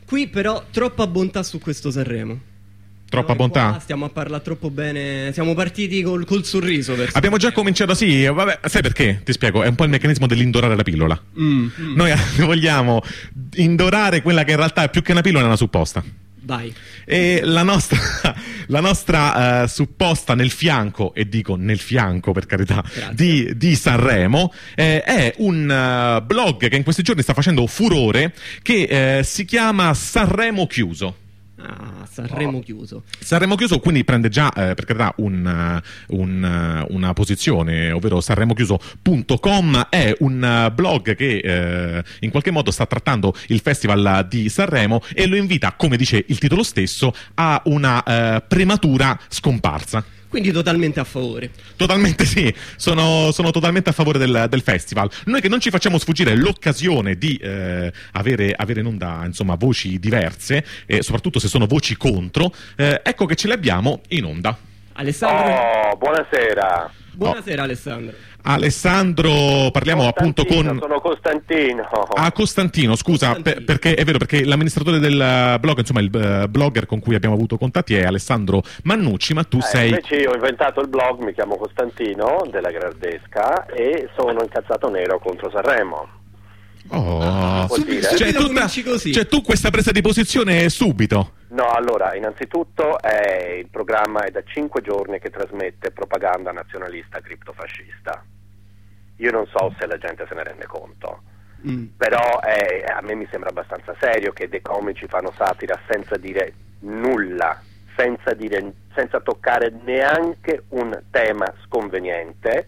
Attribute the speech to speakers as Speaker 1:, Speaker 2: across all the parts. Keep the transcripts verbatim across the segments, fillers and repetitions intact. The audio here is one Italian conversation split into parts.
Speaker 1: Qui però troppa bontà su questo Sanremo.
Speaker 2: Troppa
Speaker 1: Noi
Speaker 2: bontà?
Speaker 1: qua stiamo a parlare troppo bene. Siamo partiti col, col sorriso. Verso
Speaker 2: Abbiamo già cominciato, sì, vabbè, sai perché? Ti spiego, è un po' il meccanismo dell'indorare la pillola.
Speaker 1: Mm, mm.
Speaker 2: Noi vogliamo indorare quella che in realtà è più che una pillola, è una supposta.
Speaker 1: Vai.
Speaker 2: E la nostra, la nostra uh, supposta nel fianco, e dico nel fianco per carità, di, di Sanremo, eh, è un uh, blog che in questi giorni sta facendo furore, che eh, si chiama Sanremo Chiuso.
Speaker 1: Ah, Sanremo oh. chiuso.
Speaker 2: Sanremo Chiuso quindi prende già, eh, per carità, un, uh, un, uh, una posizione, ovvero sanremo chiuso punto com. È un uh, blog che uh, in qualche modo sta trattando il festival di Sanremo e lo invita, come dice il titolo stesso, a una uh, prematura scomparsa.
Speaker 1: Quindi totalmente a favore.
Speaker 2: Totalmente sì, sono, sono totalmente a favore del, del festival. Noi che non ci facciamo sfuggire l'occasione di eh, avere, avere in onda, insomma, voci diverse, e soprattutto se sono voci contro, eh, ecco che ce le abbiamo in onda.
Speaker 1: Alessandro.
Speaker 3: Oh, buonasera.
Speaker 1: Buonasera, oh. Alessandro.
Speaker 2: Alessandro, parliamo appunto con...
Speaker 3: Sono Costantino.
Speaker 2: Ah, Costantino, scusa,
Speaker 1: Costantino.
Speaker 2: Per, perché è vero, perché l'amministratore del blog, insomma il uh, blogger con cui abbiamo avuto contatti è Alessandro Mannucci, ma tu
Speaker 3: eh,
Speaker 2: sei...
Speaker 3: Invece io ho inventato il blog, mi chiamo Costantino, della Gardesca, e sono incazzato nero contro Sanremo.
Speaker 2: Oh,
Speaker 3: ah,
Speaker 1: subito,
Speaker 2: cioè, tutta,
Speaker 1: così.
Speaker 2: cioè tu questa presa di posizione subito?
Speaker 3: No, allora, innanzitutto è, il programma è da cinque giorni che trasmette propaganda nazionalista criptofascista. Io non so se la gente se ne rende conto, mm. però è, a me mi sembra abbastanza serio che dei comici fanno satira senza dire nulla, senza, dire, senza toccare neanche un tema sconveniente,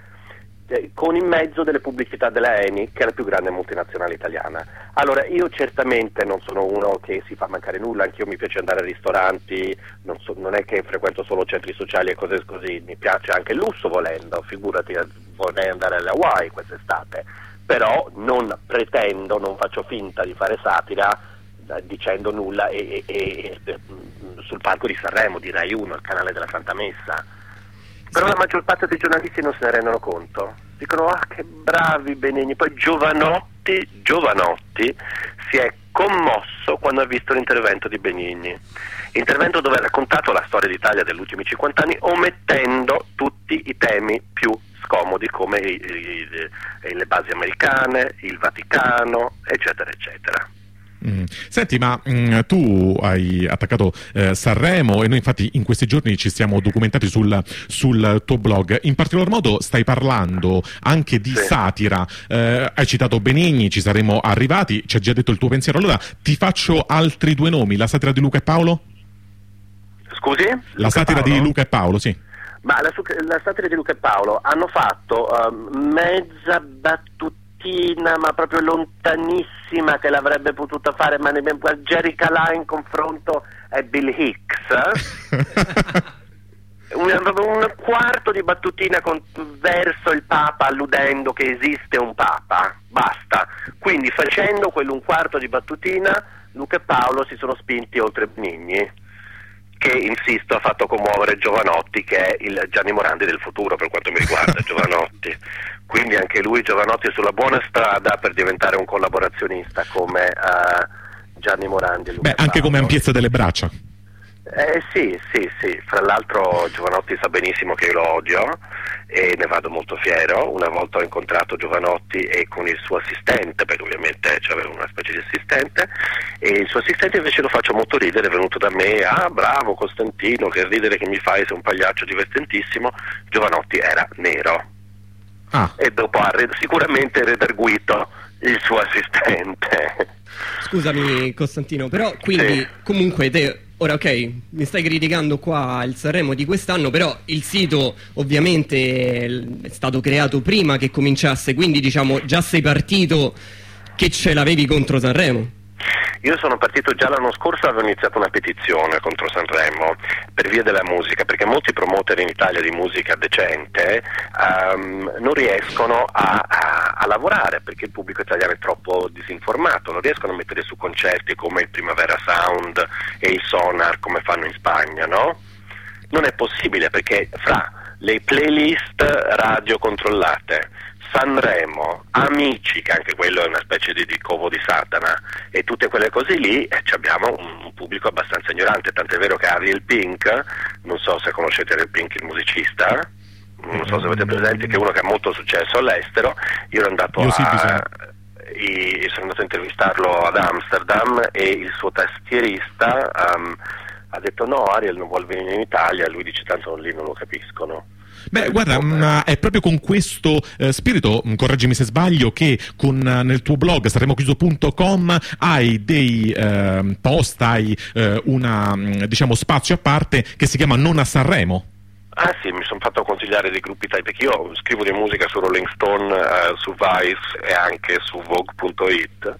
Speaker 3: con in mezzo delle pubblicità della Eni, che è la più grande multinazionale italiana. Allora, io certamente non sono uno che si fa mancare nulla, anch'io mi piace andare ai ristoranti, non, so, non è che frequento solo centri sociali e cose così, mi piace anche il lusso volendo, figurati, vorrei andare alle Hawaii quest'estate, però non pretendo, non faccio finta di fare satira eh, dicendo nulla e, e, e, e sul palco di Sanremo, di Rai uno, il canale della Santa Messa. Però la maggior parte dei giornalisti non se ne rendono conto. Dicono, ah, che bravi Benigni. Poi Giovanotti, Giovanotti si è commosso quando ha visto l'intervento di Benigni. Intervento dove ha raccontato la storia d'Italia degli ultimi cinquanta anni, omettendo tutti i temi più scomodi come i, i, i, le basi americane, il Vaticano, eccetera, eccetera.
Speaker 2: Mm. Senti, ma mm, tu hai attaccato eh, Sanremo e noi infatti in questi giorni ci siamo documentati sul, sul tuo blog. In particolar modo stai parlando anche di sì. satira, eh, hai citato Benigni, ci saremo arrivati, ci hai già detto il tuo pensiero. Allora ti faccio altri due nomi, la satira di Luca e Paolo?
Speaker 3: Scusi?
Speaker 2: La
Speaker 3: Luca
Speaker 2: satira
Speaker 3: Paolo?
Speaker 2: di Luca e Paolo, sì.
Speaker 3: Ma la, la satira di Luca e Paolo hanno fatto uh, mezza battuta, ma proprio lontanissima, che l'avrebbe potuta fare, ma Jerry Calà in confronto è Bill Hicks. un, un quarto di battutina con, verso il Papa, alludendo che esiste un Papa, basta. Quindi facendo quello un quarto di battutina, Luca e Paolo si sono spinti oltre Benigni, che, insisto, ha fatto commuovere Giovanotti, che è il Gianni Morandi del futuro per quanto mi riguarda. Giovanotti, quindi anche lui, Giovanotti, è sulla buona strada per diventare un collaborazionista come uh, Gianni Morandi e Luca
Speaker 2: Beh, anche
Speaker 3: Paolo.
Speaker 2: come ampiezza delle braccia.
Speaker 3: Eh sì, sì, sì, fra l'altro Giovanotti sa benissimo che io lo odio e ne vado molto fiero. Una volta ho incontrato Giovanotti e con il suo assistente, perché ovviamente c'aveva una specie di assistente, e il suo assistente invece lo faccio molto ridere, è venuto da me, ah bravo Costantino, che ridere che mi fai, sei un pagliaccio divertentissimo. Giovanotti era nero. Ah. E dopo ha red- sicuramente redarguito il suo assistente.
Speaker 1: Scusami Costantino, però quindi sì. comunque te, ora ok, mi stai criticando qua il Sanremo di quest'anno, però il sito ovviamente è stato creato prima che cominciasse, quindi diciamo già sei partito che ce l'avevi contro Sanremo.
Speaker 3: Io sono partito già l'anno scorso, avevo iniziato una petizione contro Sanremo per via della musica, perché molti promoter in Italia di musica decente um, non riescono a, a, a lavorare, perché il pubblico italiano è troppo disinformato, non riescono a mettere su concerti come il Primavera Sound e il Sonar come fanno in Spagna, no? Non è possibile, perché fra le playlist radio controllate, Sanremo, Amici, che anche quello è una specie di, di covo di Satana, e tutte quelle cose lì, eh, abbiamo un, un pubblico abbastanza ignorante, tant'è vero che Ariel Pink, non so se conoscete Ariel Pink, il musicista, non so se avete presente, che è uno che ha molto successo all'estero. Io ero andato
Speaker 2: Io
Speaker 3: a...
Speaker 2: sì,
Speaker 3: I, sono andato a intervistarlo ad Amsterdam e il suo tastierista um, ha detto no, Ariel non vuole venire in Italia, lui dice tanto lì non lo capiscono.
Speaker 2: Beh, guarda, mh, è proprio con questo eh, spirito, mh, correggimi se sbaglio, che con, uh, nel tuo blog saremo chiuso punto com hai dei eh, post, hai eh, una, mh, diciamo, spazio a parte che si chiama Non a Sanremo.
Speaker 3: Ah sì, mi sono fatto consigliare dei gruppi italiani, perché io scrivo di musica su Rolling Stone, eh, su Vice e anche su Vogue punto it,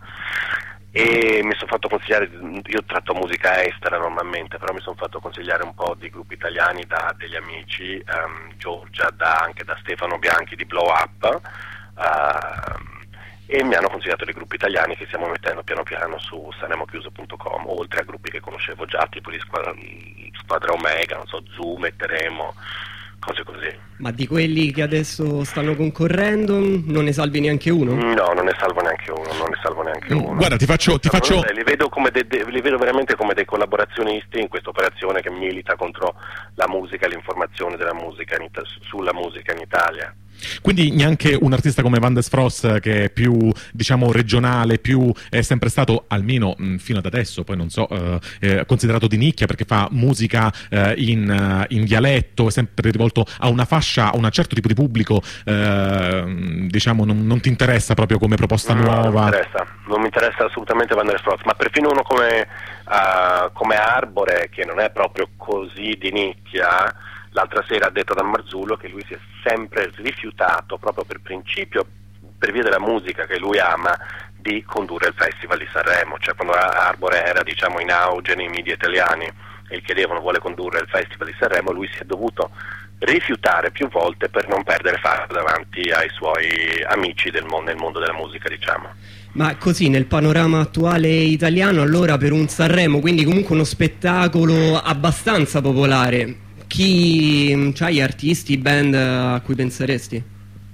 Speaker 3: e mi sono fatto consigliare, io tratto musica estera normalmente, però mi sono fatto consigliare un po' di gruppi italiani da degli amici, um, Giorgia, da, anche da Stefano Bianchi di Blow Up, uh, e mi hanno consigliato dei gruppi italiani che stiamo mettendo piano piano su saremo chiuso punto com, oltre a gruppi che conoscevo già, tipo di Squadra, Squadra Omega, non so, Zoom, metteremo, cose così.
Speaker 1: Ma di quelli che adesso stanno concorrendo non ne salvi neanche uno?
Speaker 3: No, non ne salvo neanche uno, non ne salvo neanche uno.
Speaker 2: Guarda, ti faccio... Ti faccio...
Speaker 3: Li, vedo come de, de, li vedo veramente come dei collaborazionisti in questa operazione che milita contro la musica e l'informazione della musica in, sulla musica in Italia.
Speaker 2: Quindi neanche un artista come Van der Frost, che è più, diciamo, regionale, più è sempre stato, almeno mh, fino ad adesso, poi non so, eh, eh, considerato di nicchia perché fa musica eh, in, uh, in dialetto, è sempre rivolto a una fascia, a un certo tipo di pubblico, eh, diciamo, non, non ti interessa proprio come proposta
Speaker 3: no,
Speaker 2: nuova?
Speaker 3: Non mi interessa, non mi interessa assolutamente Van der Frost, ma perfino uno come, uh, come Arbore, che non è proprio così di nicchia. L'altra sera ha detto da Marzullo che lui si è sempre rifiutato, proprio per principio, per via della musica che lui ama, di condurre il Festival di Sanremo. Cioè quando Arbore era, diciamo, in auge nei media italiani e gli chiedevano vuole condurre il Festival di Sanremo, lui si è dovuto rifiutare più volte per non perdere faccia davanti ai suoi amici del mondo, nel mondo della musica, diciamo.
Speaker 1: Ma così nel panorama attuale italiano, allora, per un Sanremo, quindi comunque uno spettacolo abbastanza popolare, chi c'hai artisti, band a cui penseresti?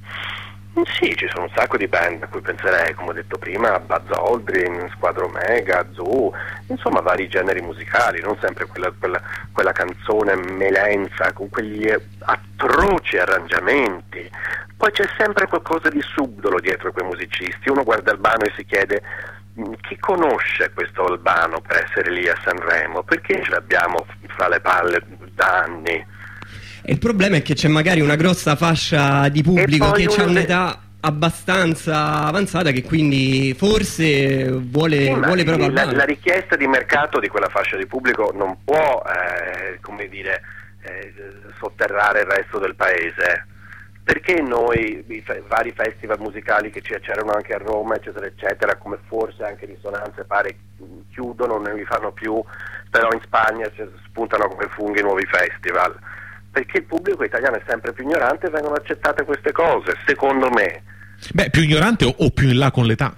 Speaker 3: Sì, ci sono un sacco di band a cui penserei, come ho detto prima, Buzz Aldrin, Squadra Omega, Zoo, insomma vari generi musicali, non sempre quella, quella, quella canzone melenza con quegli atroci arrangiamenti. Poi c'è sempre qualcosa di subdolo dietro quei musicisti, uno guarda Albano e si chiede chi conosce questo Albano per essere lì a Sanremo, perché ce l'abbiamo fra le palle da anni?
Speaker 1: E il problema è che c'è magari una grossa fascia di pubblico che ha un'età abbastanza avanzata, che quindi forse vuole,
Speaker 3: sì,
Speaker 1: vuole proprio
Speaker 3: la, la richiesta di mercato di quella fascia di pubblico non può eh, come dire eh, sotterrare il resto del paese. Perché noi, i fe- vari festival musicali che c'erano anche a Roma, eccetera, eccetera, come forse anche Risonanze pare chiudono, non li fanno più, però in Spagna cioè, spuntano come funghi nuovi festival? Perché il pubblico italiano è sempre più ignorante e vengono accettate queste cose, secondo me.
Speaker 2: Beh, più ignorante o, o più in là con l'età?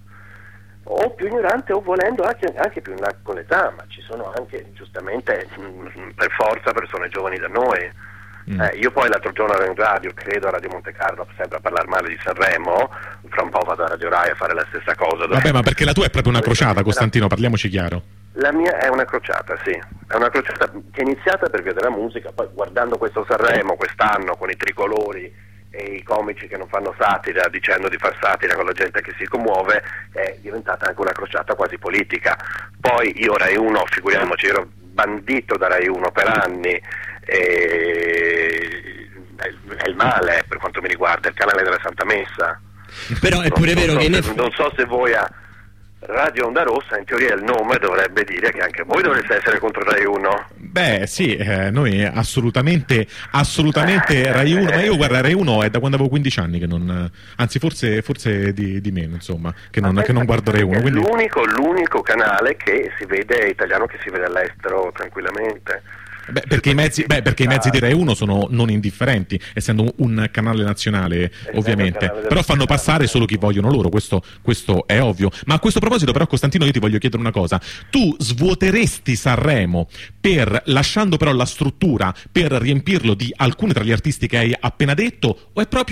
Speaker 3: O più ignorante o volendo anche, anche più in là con l'età, ma ci sono anche giustamente mh, per forza persone giovani da noi. Mm. Eh, io poi l'altro giorno ero in radio, credo a Radio Monte Carlo, sempre a parlare male di Sanremo, fra un po' vado a Radio Rai a fare la stessa cosa.
Speaker 2: Vabbè, ma perché la tua è proprio una crociata, Costantino, parliamoci chiaro.
Speaker 3: La mia è una crociata, sì, è una crociata che è iniziata per via della musica, poi guardando questo Sanremo quest'anno con i tricolori e i comici che non fanno satira, dicendo di far satira con la gente che si commuove, è diventata anche una crociata quasi politica. Poi io Rai uno, figuriamoci, ero bandito da Rai uno per anni, e è il male per quanto mi riguarda, il canale della Santa Messa.
Speaker 1: Però è pure
Speaker 3: non,
Speaker 1: vero
Speaker 3: non
Speaker 1: che
Speaker 3: so
Speaker 1: ne...
Speaker 3: se, non so se voi a Radio Onda Rossa, in teoria il nome dovrebbe dire che anche voi dovreste essere contro Rai uno.
Speaker 2: Beh sì, eh, noi assolutamente assolutamente Rai uno, ma io guarda Rai uno è da quando avevo quindici anni che non, anzi forse, forse di, di meno, insomma, che non, che non guardo Rai uno.
Speaker 3: È
Speaker 2: Quindi...
Speaker 3: l'unico, l'unico canale che si vede italiano che si vede all'estero tranquillamente.
Speaker 2: Beh, perché i mezzi, beh, perché i mezzi di Rai uno sono non indifferenti, essendo un canale nazionale, ovviamente, canale però fanno passare solo chi vogliono loro, questo, questo è ovvio. Ma a questo proposito però, Costantino, io ti voglio chiedere una cosa: tu svuoteresti Sanremo per, lasciando però la struttura, per riempirlo di alcuni tra gli artisti che hai appena detto, o è proprio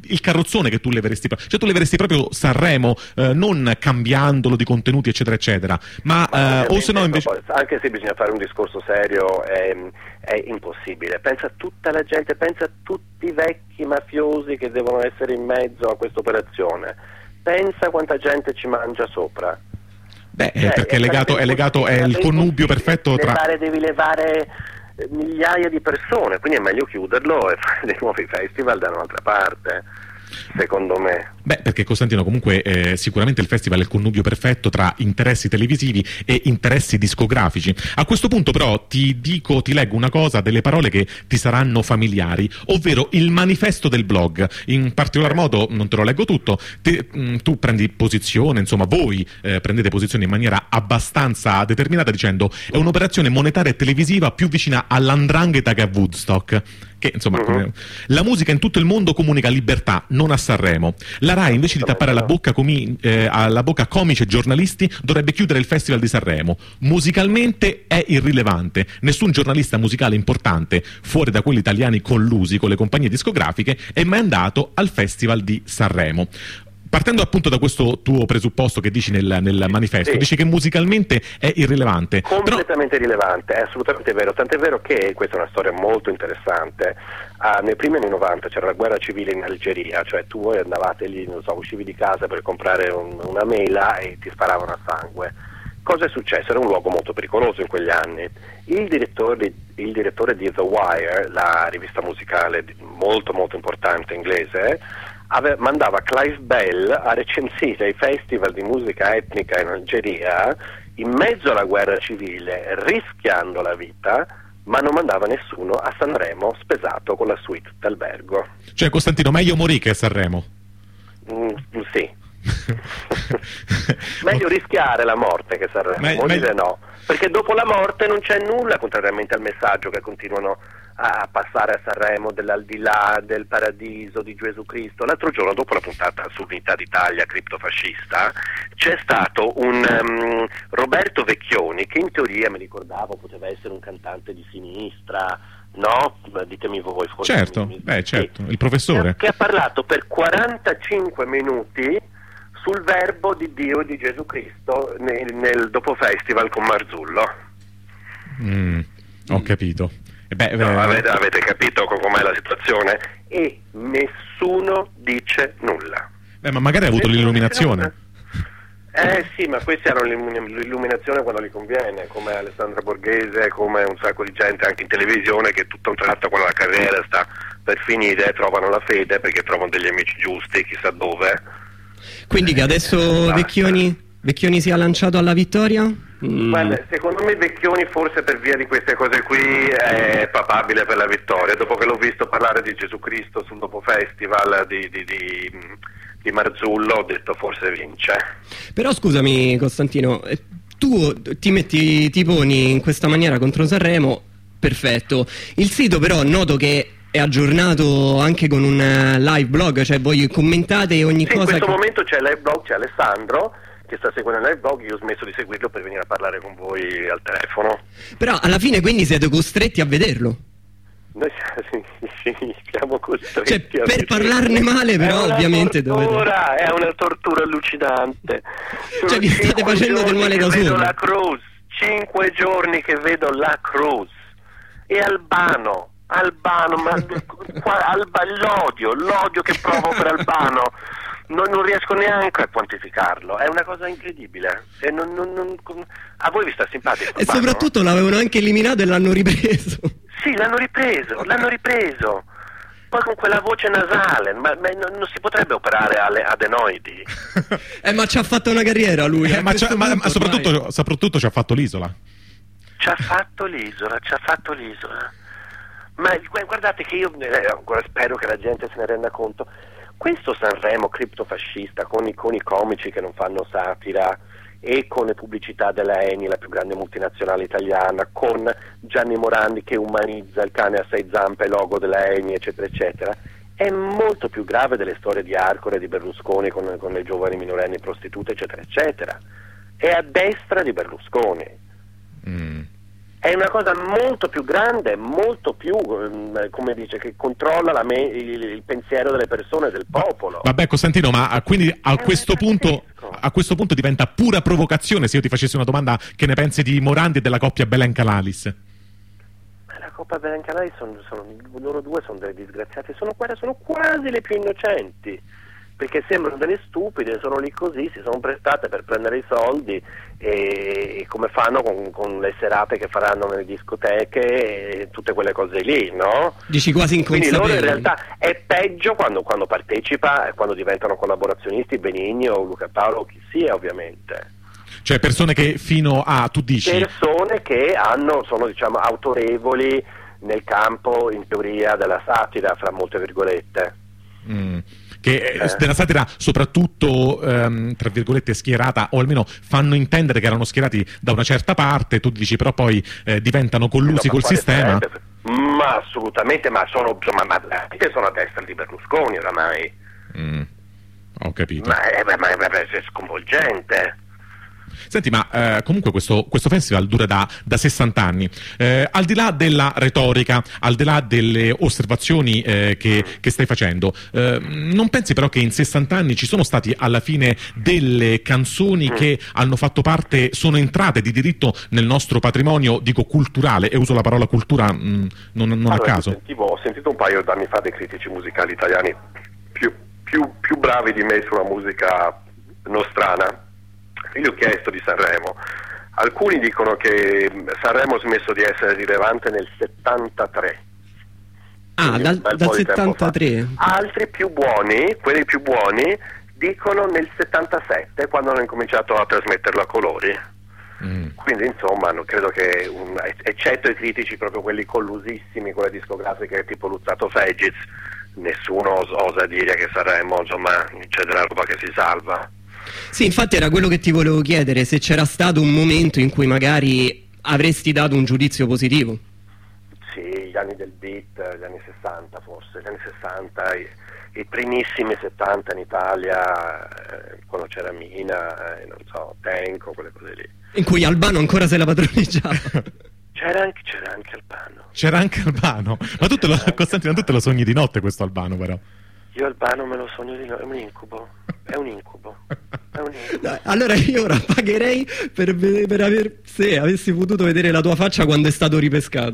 Speaker 2: il carrozzone che tu leveresti, cioè tu leveresti proprio Sanremo, eh, non cambiandolo di contenuti eccetera eccetera, ma, ma eh, o se no invece...
Speaker 3: Anche se bisogna fare un discorso serio è, è impossibile. Pensa a tutta la gente, pensa a tutti i vecchi mafiosi che devono essere in mezzo a questa operazione, pensa quanta gente ci mangia sopra.
Speaker 2: Beh, cioè, perché è legato, è legato, è il connubio perfetto tra...
Speaker 3: Levare, devi levare migliaia di persone, quindi è meglio chiuderlo e fare dei nuovi festival da un'altra parte, secondo me.
Speaker 2: Beh, perché Costantino comunque eh, sicuramente il festival è il connubio perfetto tra interessi televisivi e interessi discografici. A questo punto però ti dico, ti leggo una cosa, delle parole che ti saranno familiari, ovvero il manifesto del blog. In particolar modo, non te lo leggo tutto, te, mh, tu prendi posizione, insomma voi eh, prendete posizione in maniera abbastanza determinata dicendo è un'operazione monetaria e televisiva più vicina all'andrangheta che a Woodstock. Che, insomma, uh-huh. come... La musica in tutto il mondo comunica libertà, non a Sanremo. La RAI, invece di tappare la bocca, comi... eh, alla bocca a comici e giornalisti, dovrebbe chiudere il Festival di Sanremo. Musicalmente è irrilevante. Nessun giornalista musicale importante, fuori da quelli italiani collusi con le compagnie discografiche, è mai andato al Festival di Sanremo. Partendo appunto da questo tuo presupposto che dici nel, nel manifesto, sì. dici che musicalmente è irrilevante.
Speaker 3: Completamente
Speaker 2: però...
Speaker 3: irrilevante, è assolutamente vero, tant'è vero che, questa è una storia molto interessante, ah, nei primi anni novanta c'era la guerra civile in Algeria, cioè tu voi andavate lì, non so, uscivi di casa per comprare un, una mela e ti sparavano a sangue. Cosa è successo? Era un luogo molto pericoloso in quegli anni. Il direttore, il direttore di The Wire, la rivista musicale molto molto importante inglese, Ave, mandava Clive Bell a recensire i festival di musica etnica in Algeria in mezzo alla guerra civile, rischiando la vita, ma non mandava nessuno a Sanremo spesato con la suite d'albergo.
Speaker 2: Cioè, Costantino, meglio morì che a Sanremo?
Speaker 3: Mm, sì. Meglio rischiare la morte che Sanremo, Me- morire me- no, perché dopo la morte non c'è nulla, contrariamente al messaggio che continuano a passare a Sanremo dell'aldilà, del paradiso, di Gesù Cristo. L'altro giorno, dopo la puntata sull'Unità d'Italia criptofascista, c'è stato un um, Roberto Vecchioni che in teoria, mi ricordavo, poteva essere un cantante di sinistra, no? Ditemi voi. Forse
Speaker 2: certo,
Speaker 3: mi...
Speaker 2: beh, certo, il professore.
Speaker 3: Che ha parlato per quarantacinque minuti sul verbo di Dio e di Gesù Cristo nel, nel dopo festival con Marzullo.
Speaker 2: Mm, ho mm. capito. E beh,
Speaker 3: no,
Speaker 2: eh,
Speaker 3: avete, avete capito com'è la situazione? E nessuno dice nulla.
Speaker 2: Beh, ma magari ha avuto nessuno l'illuminazione.
Speaker 3: Eh sì, ma questi hanno l'illuminazione quando gli conviene, come Alessandra Borghese, come un sacco di gente anche in televisione che tutto un tratto quando la carriera sta per finire trovano la fede perché trovano degli amici giusti chissà dove.
Speaker 1: Quindi che adesso eh, Vecchioni, Vecchioni sia lanciato alla vittoria?
Speaker 3: Mm. Guarda, secondo me Vecchioni forse per via di queste cose qui è papabile per la vittoria. Dopo che l'ho visto parlare di Gesù Cristo sul dopo festival di, di, di, di Marzullo, ho detto forse vince.
Speaker 1: Però scusami Costantino, tu ti metti, ti poni in questa maniera contro Sanremo, perfetto. Il sito però noto che è aggiornato anche con un live blog, cioè voi commentate ogni
Speaker 3: sì,
Speaker 1: cosa.
Speaker 3: In questo
Speaker 1: che...
Speaker 3: momento c'è il live blog, c'è Alessandro che sta seguendo il live blog, io ho smesso di seguirlo per venire a parlare con voi al telefono.
Speaker 1: Però alla fine quindi siete costretti a vederlo.
Speaker 3: Noi sì, sì, siamo costretti
Speaker 1: cioè,
Speaker 3: a
Speaker 1: per
Speaker 3: vedere.
Speaker 1: Parlarne male però ovviamente
Speaker 3: tortura,
Speaker 1: dovete...
Speaker 3: è una tortura allucinante.
Speaker 1: Cioè vi state facendo del male da soli.
Speaker 3: Vedo la Cruz, cinque giorni che vedo la Cruz e Albano Albano, ma qua, Alba, l'odio, l'odio che provo per Albano non, non riesco neanche a quantificarlo, è una cosa incredibile. E non, non, non, a voi vi sta simpatico?
Speaker 1: E Albano? Soprattutto l'avevano anche eliminato e l'hanno ripreso.
Speaker 3: Sì, l'hanno ripreso, l'hanno ripreso. Poi con quella voce nasale, ma, ma non, non si potrebbe operare alle adenoidi.
Speaker 1: eh, ma ci ha fatto una carriera lui.
Speaker 2: Eh, ma, ma, ma soprattutto, soprattutto ci ha fatto l'isola.
Speaker 3: Ci ha fatto l'isola, ci ha fatto l'isola. Ma guardate che io eh, ancora spero che la gente se ne renda conto. Questo Sanremo criptofascista con i, con i comici che non fanno satira e con le pubblicità della Eni, la più grande multinazionale italiana, con Gianni Morandi che umanizza il cane a sei zampe, logo della Eni, eccetera eccetera, è molto più grave delle storie di Arcore e di Berlusconi con, con le giovani minorenni prostitute, eccetera eccetera. È a destra di Berlusconi.
Speaker 2: Mm.
Speaker 3: è una cosa molto più grande, molto più, come dice, che controlla la me- il, il pensiero delle persone, del popolo.
Speaker 2: Vabbè, Costantino, ma quindi a questo punto a questo punto diventa pura provocazione se io ti facessi una domanda: che ne pensi di Morandi e della coppia Belen-Canalis?
Speaker 3: La coppia Belen-Canalis, sono, sono, loro due sono delle disgraziate, sono, sono quasi le più innocenti, perché sembrano delle stupide, sono lì così, si sono prestate per prendere i soldi, e come fanno con, con le serate che faranno nelle discoteche e tutte quelle cose lì, no?
Speaker 1: Dici quasi inconsapevoli.
Speaker 3: Quindi loro in realtà è peggio quando, quando partecipa, quando diventano collaborazionisti, Benigni o Luca Paolo o chi sia, ovviamente.
Speaker 2: Cioè persone che fino a, tu dici...
Speaker 3: Persone che hanno, sono diciamo autorevoli nel campo, in teoria, della satira, fra molte virgolette.
Speaker 2: Mm. Che eh. della satira soprattutto ehm, tra virgolette schierata, o almeno fanno intendere che erano schierati da una certa parte, tu dici però poi eh, diventano collusi no, col sistema.
Speaker 3: Sarebbe? Ma assolutamente, ma sono, insomma, ma sono a destra di Berlusconi oramai.
Speaker 2: Mm. Ho capito.
Speaker 3: Ma è, ma è, ma è sconvolgente.
Speaker 2: Senti, ma eh, comunque questo, questo festival dura da, da sessanta anni. Eh, al di là della retorica, al di là delle osservazioni eh, che, che stai facendo, eh, non pensi però che in sessanta anni ci sono stati alla fine delle canzoni mm. che hanno fatto parte, sono entrate di diritto nel nostro patrimonio, dico culturale, e uso la parola cultura mh, non, non
Speaker 3: allora,
Speaker 2: a caso?
Speaker 3: Sentivo, ho sentito un paio d'anni fa dei critici musicali italiani più, più, più bravi di me sulla musica nostrana. Io ho chiesto di Sanremo, alcuni dicono che Sanremo ha smesso di essere rilevante nel settantatré.
Speaker 1: Ah, dal, dal settantatré.
Speaker 3: Altri più buoni, quelli più buoni, dicono nel settantasette, quando hanno incominciato a trasmetterlo a colori. Mm. Quindi insomma non credo che, un, eccetto i critici proprio quelli collusissimi con le discografiche tipo Luzzato Fegiz, nessuno osa dire che Sanremo insomma c'è della roba che si salva.
Speaker 1: Sì, infatti era quello che ti volevo chiedere, se c'era stato un momento in cui magari avresti dato un giudizio positivo.
Speaker 3: Sì, gli anni del beat, gli anni sessanta forse, gli anni sessanta, i, i primissimi settanta in Italia, eh, quando c'era Mina, eh, non so, Tenco, quelle cose lì.
Speaker 1: In cui Albano ancora se la padroneggiava.
Speaker 3: C'era anche, c'era anche Albano.
Speaker 2: C'era anche Albano. Ma tu te lo, Costantino, tu te lo sogni di notte questo Albano però?
Speaker 3: Io Albano me lo sogno di notte, è un incubo. È un incubo. È un incubo.
Speaker 1: Dai, allora io ora pagherei per, per aver, se avessi potuto vedere la tua faccia quando è stato ripescato.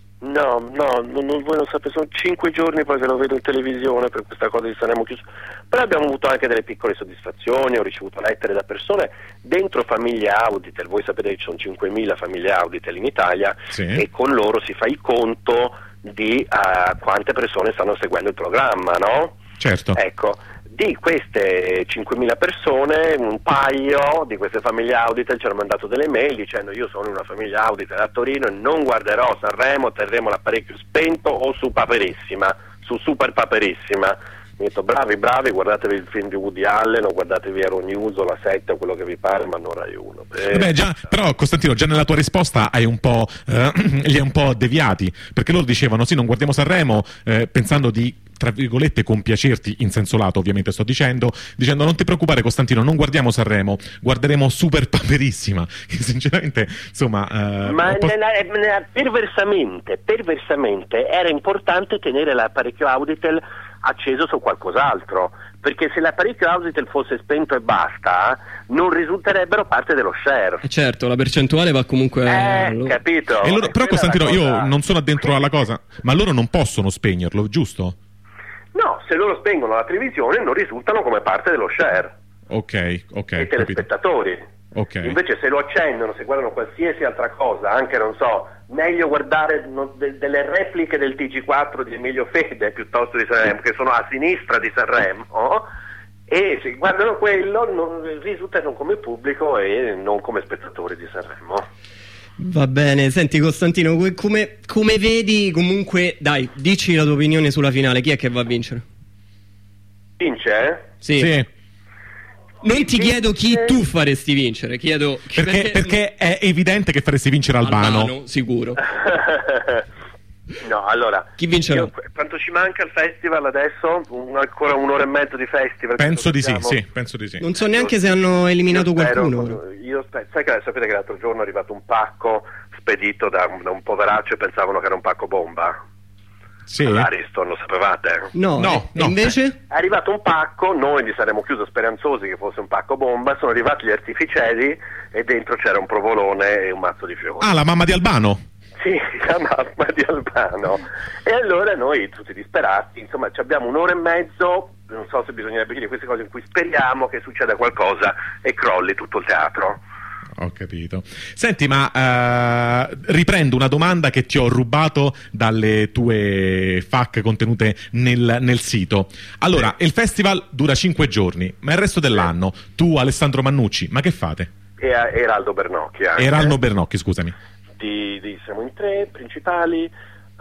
Speaker 3: No, no, non, non, voi non sapete, sono cinque giorni poi che lo vedo in televisione per questa cosa di Sanremo chiuso. Però abbiamo avuto anche delle piccole soddisfazioni, ho ricevuto lettere da persone dentro famiglie Auditel, voi sapete che ci sono cinquemila famiglie Auditel in Italia, sì. E con loro si fa il conto di uh, quante persone stanno seguendo il programma, no?
Speaker 2: Certo.
Speaker 3: Ecco, di queste cinquemila persone, un paio di queste famiglie Auditel ci hanno mandato delle mail dicendo: io sono una famiglia Auditel a Torino e non guarderò Sanremo, terremo l'apparecchio spento o su Paperissima, su Super Paperissima. Mi ho detto: bravi, bravi, guardatevi il film di Woody Allen o guardatevi Euronews o La sette o quello che vi pare, ma non Rai uno. Eh.
Speaker 2: Beh, già, però Costantino, già nella tua risposta hai un po', eh, li hai un po' deviati, perché loro dicevano sì, non guardiamo Sanremo, eh, pensando di, tra virgolette, compiacerti, in senso lato ovviamente sto dicendo, dicendo: non ti preoccupare Costantino, non guardiamo Sanremo, guarderemo Super Paperissima, che sinceramente insomma eh,
Speaker 3: ma
Speaker 2: poss-
Speaker 3: nella, nella, perversamente perversamente era importante tenere l'apparecchio Auditel acceso su qualcos'altro, perché se l'apparecchio Auditel fosse spento e basta non risulterebbero parte dello share.
Speaker 1: Eh certo, la percentuale va comunque
Speaker 3: eh, lo... capito.
Speaker 2: E loro, però Costantino, cosa... io non sono addentro alla cosa, ma loro non possono spegnerlo, giusto?
Speaker 3: No, se loro spengono la televisione non risultano come parte dello share.
Speaker 2: Ok, ok.
Speaker 3: I telespettatori.
Speaker 2: Okay.
Speaker 3: Invece se lo accendono, se guardano qualsiasi altra cosa, anche non so, meglio guardare no, de- delle repliche del T G quattro di Emilio Fede piuttosto di Sanremo, che sono a sinistra di Sanremo, e se guardano quello non risultano come pubblico e non come spettatori di Sanremo.
Speaker 1: Va bene, senti Costantino, come, come vedi comunque, dai, dici la tua opinione sulla finale, chi è che va a vincere?
Speaker 3: Vince?
Speaker 1: Sì.
Speaker 2: Sì.
Speaker 1: Non ti chiedo chi tu faresti vincere, chiedo...
Speaker 2: Perché, perché, perché è evidente che faresti vincere Albano.
Speaker 1: Albano, sicuro.
Speaker 3: No, allora...
Speaker 1: Chi vincerà?
Speaker 3: Io, quanto ci manca al festival adesso? Un, ancora un'ora e mezzo di festival?
Speaker 2: Penso di sì, sì, penso di sì.
Speaker 1: Non so neanche se hanno eliminato
Speaker 3: io spero,
Speaker 1: qualcuno.
Speaker 3: Io spero, sai che sapete che l'altro giorno è arrivato un pacco spedito da un, da un poveraccio e pensavano che era un pacco bomba.
Speaker 2: Sì.
Speaker 3: All'Ariston, lo sapevate?
Speaker 1: No, no,
Speaker 2: no.
Speaker 1: E invece?
Speaker 3: È arrivato un pacco, noi li saremmo chiusi speranzosi che fosse un pacco bomba, sono arrivati gli artificieri e dentro c'era un provolone e un mazzo di fiori.
Speaker 2: Ah, la mamma di Albano?
Speaker 3: Sì, la mamma di Albano. E allora noi, tutti disperati, insomma, ci abbiamo un'ora e mezzo, non so se bisognerebbe dire queste cose in cui speriamo che succeda qualcosa e crolli tutto il teatro.
Speaker 2: Ho capito. Senti, ma uh, riprendo una domanda che ti ho rubato dalle tue F A Q contenute nel, nel sito. Allora, sì. Il festival dura cinque giorni, ma il resto dell'anno, sì. Tu, Alessandro Mannucci, ma che fate?
Speaker 3: E Eraldo Bernocchi anche.
Speaker 2: Eraldo Bernocchi, scusami.
Speaker 3: Di, di, siamo in tre principali.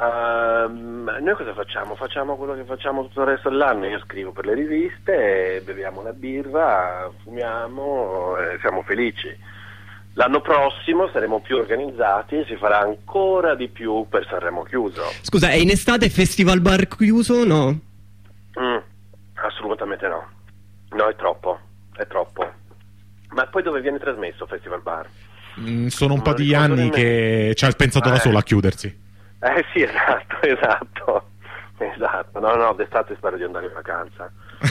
Speaker 3: Uh, noi cosa facciamo? Facciamo quello che facciamo tutto il resto dell'anno. Io scrivo per le riviste, beviamo la birra, fumiamo e siamo felici. L'anno prossimo saremo più organizzati e si farà ancora di più per Sanremo chiuso.
Speaker 1: Scusa, è in estate Festival Bar chiuso? No?
Speaker 3: Mm, assolutamente no. No, è troppo, è troppo. Ma poi dove viene trasmesso Festival Bar?
Speaker 2: Mm, sono un non po' di anni che ci ha pensato eh. da solo a chiudersi.
Speaker 3: Eh sì, esatto, esatto. Esatto, no, no, d'estate spero di andare in vacanza.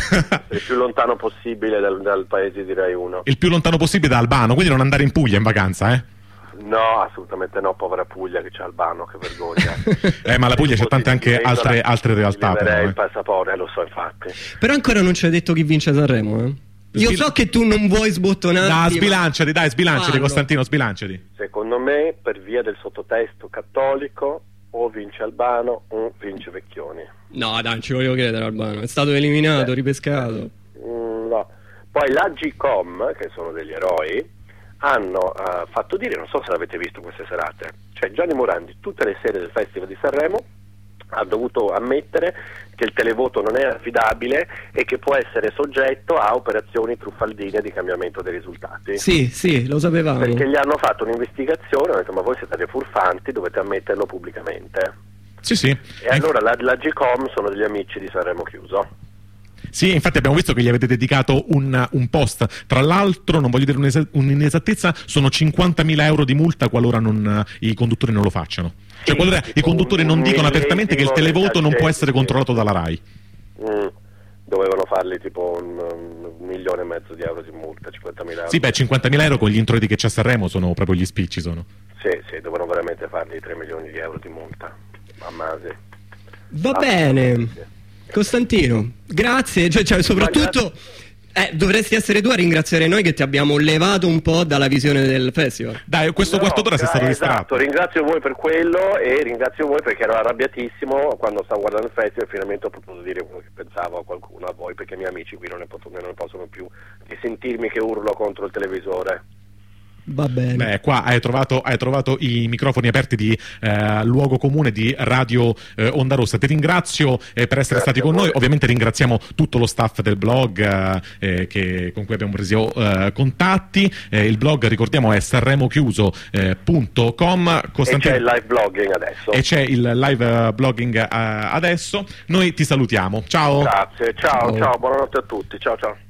Speaker 3: Il più lontano possibile dal, dal paese di Rai uno.
Speaker 2: Il più lontano possibile da Albano, quindi non andare in Puglia in vacanza, eh?
Speaker 3: No, assolutamente no, povera Puglia che c'è Albano, che vergogna.
Speaker 2: eh, ma la Puglia c'è tante anche altre, altre realtà.
Speaker 3: Però, eh.
Speaker 2: il
Speaker 3: passaporto, eh, lo so infatti.
Speaker 1: Però ancora non ci hai detto chi vince Sanremo, eh? Io Sbil- so che tu non vuoi sbottonarti.
Speaker 2: No, sbilanciati, dai, sbilanciati, Fallo. Costantino, sbilanciati.
Speaker 3: Secondo me, per via del sottotesto cattolico, o vince Albano o vince Vecchioni.
Speaker 1: No, dai, non ci voglio credere Albano, è stato eliminato, eh. ripescato.
Speaker 3: Mm, no. Poi la G-Com, che sono degli eroi, hanno uh, fatto dire, non so se l'avete visto queste serate, cioè Gianni Morandi tutte le sere del Festival di Sanremo ha dovuto ammettere che il televoto non è affidabile e che può essere soggetto a operazioni truffaldine di cambiamento dei risultati.
Speaker 1: Sì, sì, lo sapevamo.
Speaker 3: Perché gli hanno fatto un'investigazione, hanno detto ma voi siete dei furfanti, dovete ammetterlo pubblicamente.
Speaker 2: Sì, sì.
Speaker 3: E allora la, la G-Com sono degli amici di Sanremo chiuso.
Speaker 2: Sì, infatti abbiamo visto che gli avete dedicato un, un post. Tra l'altro, non voglio dire un'es- un'inesattezza, sono cinquantamila euro di multa qualora non, i conduttori non lo facciano. Cioè,
Speaker 3: sì,
Speaker 2: qualora i conduttori non dicono apertamente che il televoto non può essere controllato dalla RAI.
Speaker 3: Mm, dovevano farli tipo un, un milione e mezzo di euro di multa, cinquantamila euro.
Speaker 2: Sì, beh, cinquantamila euro con gli introiti che c'è a Sanremo sono proprio gli spicci, sono.
Speaker 3: Sì, sì, dovevano veramente fargli tre milioni di euro di multa. Mamma sì.
Speaker 1: Va ah, bene. Sì. Costantino, grazie, cioè, cioè soprattutto eh, dovresti essere tu a ringraziare noi che ti abbiamo levato un po' dalla visione del festival.
Speaker 2: Dai, questo no, quarto d'ora sei stato
Speaker 3: eh,
Speaker 2: distratto.
Speaker 3: Esatto, ringrazio voi per quello e ringrazio voi perché ero arrabbiatissimo quando stavo guardando il festival e finalmente ho potuto dire quello che pensavo a qualcuno, a voi, perché i miei amici qui non ne, possono, non ne possono più di sentirmi che urlo contro il televisore.
Speaker 1: Va bene.
Speaker 2: Beh, qua hai trovato, hai trovato i microfoni aperti di eh, Luogo Comune di Radio eh, Onda Rossa. Ti ringrazio eh, per essere Grazie stati con noi. Ovviamente ringraziamo tutto lo staff del blog eh, che, con cui abbiamo preso eh, contatti. Eh, il blog, ricordiamo, è sanremo chiuso punto com.
Speaker 3: Costantino... E c'è il live blogging adesso.
Speaker 2: E c'è il live blogging eh, adesso. Noi ti salutiamo. Ciao.
Speaker 3: Grazie, ciao, ciao, ciao, buonanotte a tutti. Ciao, ciao.